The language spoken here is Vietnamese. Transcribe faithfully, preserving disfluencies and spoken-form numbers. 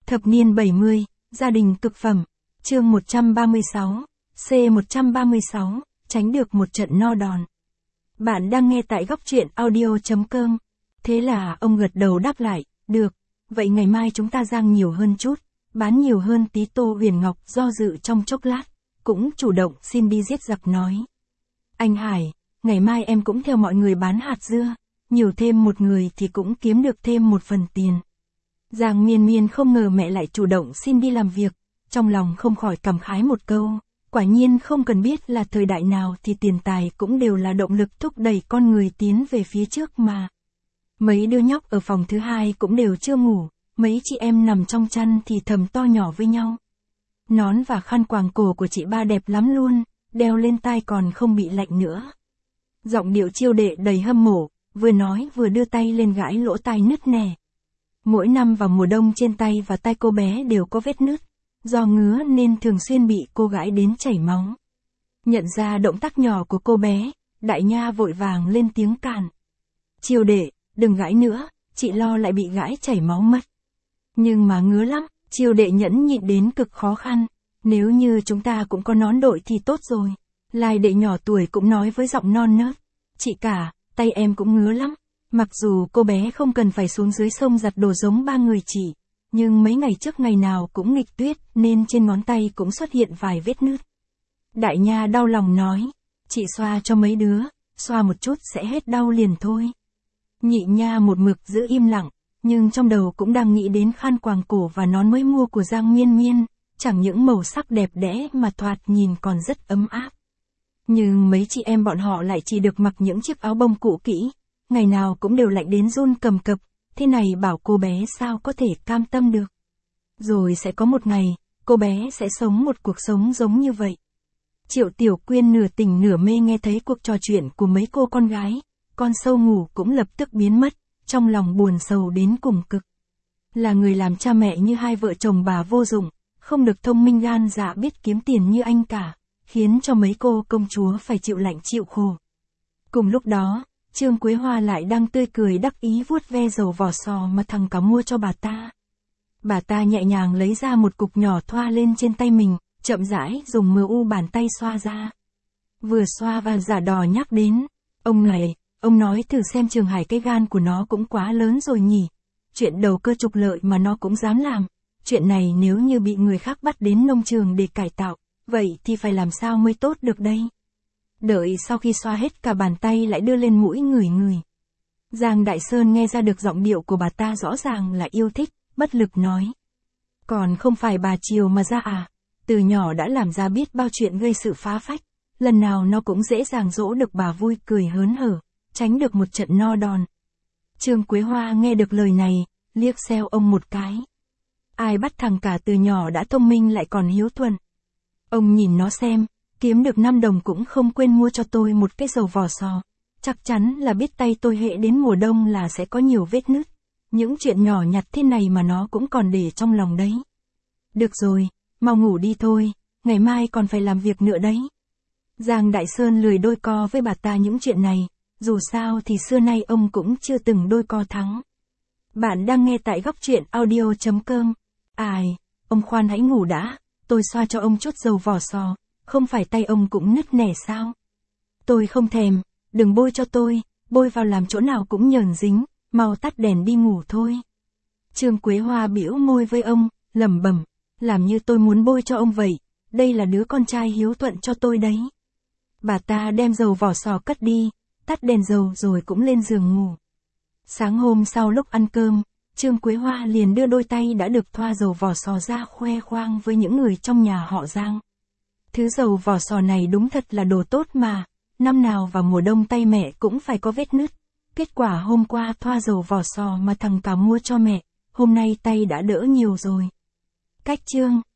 Thập niên bảy mươi, gia đình cực phẩm. Chương một trăm ba mươi sáu, C một trăm ba mươi sáu, tránh được một trận no đòn. Bạn đang nghe tại góc truyện audio chấm com. Thế là ông gật đầu đáp lại, được, vậy ngày mai chúng ta rang nhiều hơn chút, bán nhiều hơn tí. Tô Huyền Ngọc do dự trong chốc lát, cũng chủ động xin đi giết giặc nói. Anh Hải, ngày mai em cũng theo mọi người bán hạt dưa, nhiều thêm một người thì cũng kiếm được thêm một phần tiền. Giang Miên Miên không ngờ mẹ lại chủ động xin đi làm việc, trong lòng không khỏi cảm khái một câu, quả nhiên không cần biết là thời đại nào thì tiền tài cũng đều là động lực thúc đẩy con người tiến về phía trước mà. Mấy đứa nhóc ở phòng thứ hai cũng đều chưa ngủ, mấy chị em nằm trong chăn thì thầm to nhỏ với nhau. Nón và khăn quàng cổ của chị ba đẹp lắm luôn, đeo lên tai còn không bị lạnh nữa. Giọng điệu Chiêu Đệ đầy hâm mộ, vừa nói vừa đưa tay lên gãi lỗ tai nứt nẻ. Mỗi năm vào mùa đông trên tay và tai cô bé đều có vết nứt, do ngứa nên thường xuyên bị cô gãi đến chảy máu. Nhận ra động tác nhỏ của cô bé, Đại Nha vội vàng lên tiếng cản. Chiêu Đệ, đừng gãi nữa, chị lo lại bị gãi chảy máu mất. Nhưng mà ngứa lắm, Chiêu Đệ nhẫn nhịn đến cực khó khăn, nếu như chúng ta cũng có nón đội thì tốt rồi. Lai Đệ nhỏ tuổi cũng nói với giọng non nớt, chị cả, tay em cũng ngứa lắm. Mặc dù cô bé không cần phải xuống dưới sông giặt đồ giống ba người chị, nhưng mấy ngày trước ngày nào cũng nghịch tuyết nên trên ngón tay cũng xuất hiện vài vết nứt. Đại Nha đau lòng nói, chị xoa cho mấy đứa, xoa một chút sẽ hết đau liền thôi. Nhị Nha một mực giữ im lặng, nhưng trong đầu cũng đang nghĩ đến khăn quàng cổ và nón mới mua của Giang Miên Miên, chẳng những màu sắc đẹp đẽ mà thoạt nhìn còn rất ấm áp. Nhưng mấy chị em bọn họ lại chỉ được mặc những chiếc áo bông cũ kỹ, ngày nào cũng đều lạnh đến run cầm cập, thế này bảo cô bé sao có thể cam tâm được. Rồi sẽ có một ngày, cô bé sẽ sống một cuộc sống giống như vậy. Triệu Tiểu Quyên nửa tỉnh nửa mê nghe thấy cuộc trò chuyện của mấy cô con gái, con sâu ngủ cũng lập tức biến mất, trong lòng buồn sầu đến cùng cực. Là người làm cha mẹ như hai vợ chồng bà vô dụng, không được thông minh gan dạ biết kiếm tiền như anh cả, khiến cho mấy cô công chúa phải chịu lạnh chịu khổ. Cùng lúc đó, Trương Quế Hoa lại đang tươi cười đắc ý vuốt ve dầu vỏ sò mà thằng cả mua cho bà ta. Bà ta nhẹ nhàng lấy ra một cục nhỏ thoa lên trên tay mình, chậm rãi dùng mờ u bàn tay xoa ra. Vừa xoa và giả đò nhắc đến, ông này, ông nói thử xem Trường Hải cái gan của nó cũng quá lớn rồi nhỉ. Chuyện đầu cơ trục lợi mà nó cũng dám làm. Chuyện này nếu như bị người khác bắt đến nông trường để cải tạo, vậy thì phải làm sao mới tốt được đây? Đợi sau khi xoa hết cả bàn tay lại đưa lên mũi ngửi ngửi. Giang Đại Sơn nghe ra được giọng điệu của bà ta rõ ràng là yêu thích, bất lực nói. Còn không phải bà chiều mà ra à, từ nhỏ đã làm ra biết bao chuyện gây sự phá phách, lần nào nó cũng dễ dàng dỗ được bà vui cười hớn hở, tránh được một trận no đòn. Trương Quế Hoa nghe được lời này, liếc xéo ông một cái. Ai bắt thằng cả từ nhỏ đã thông minh lại còn hiếu thuận. Ông nhìn nó xem, kiếm được năm đồng cũng không quên mua cho tôi một cái dầu vỏ sò. Chắc chắn là biết tay tôi hệ đến mùa đông là sẽ có nhiều vết nứt. Những chuyện nhỏ nhặt thế này mà nó cũng còn để trong lòng đấy. Được rồi, mau ngủ đi thôi, ngày mai còn phải làm việc nữa đấy. Giang Đại Sơn lười đôi co với bà ta những chuyện này, dù sao thì xưa nay ông cũng chưa từng đôi co thắng. Bạn đang nghe tại góc truyện audio chấm com. Ai, ông khoan hãy ngủ đã, tôi xoa cho ông chút dầu vỏ sò, không phải tay ông cũng nứt nẻ sao? Tôi không thèm, đừng bôi cho tôi, bôi vào làm chỗ nào cũng nhờn dính, mau tắt đèn đi ngủ thôi. Trương Quế Hoa bĩu môi với ông, lẩm bẩm, làm như tôi muốn bôi cho ông vậy, đây là đứa con trai hiếu thuận cho tôi đấy. Bà ta đem dầu vỏ sò cất đi, tắt đèn dầu rồi cũng lên giường ngủ. Sáng hôm sau lúc ăn cơm, Trương Quế Hoa liền đưa đôi tay đã được thoa dầu vỏ sò ra khoe khoang với những người trong nhà họ Giang. Thứ dầu vỏ sò này đúng thật là đồ tốt mà, năm nào vào mùa đông tay mẹ cũng phải có vết nứt. Kết quả hôm qua thoa dầu vỏ sò mà thằng cả mua cho mẹ, hôm nay tay đã đỡ nhiều rồi. Cách chương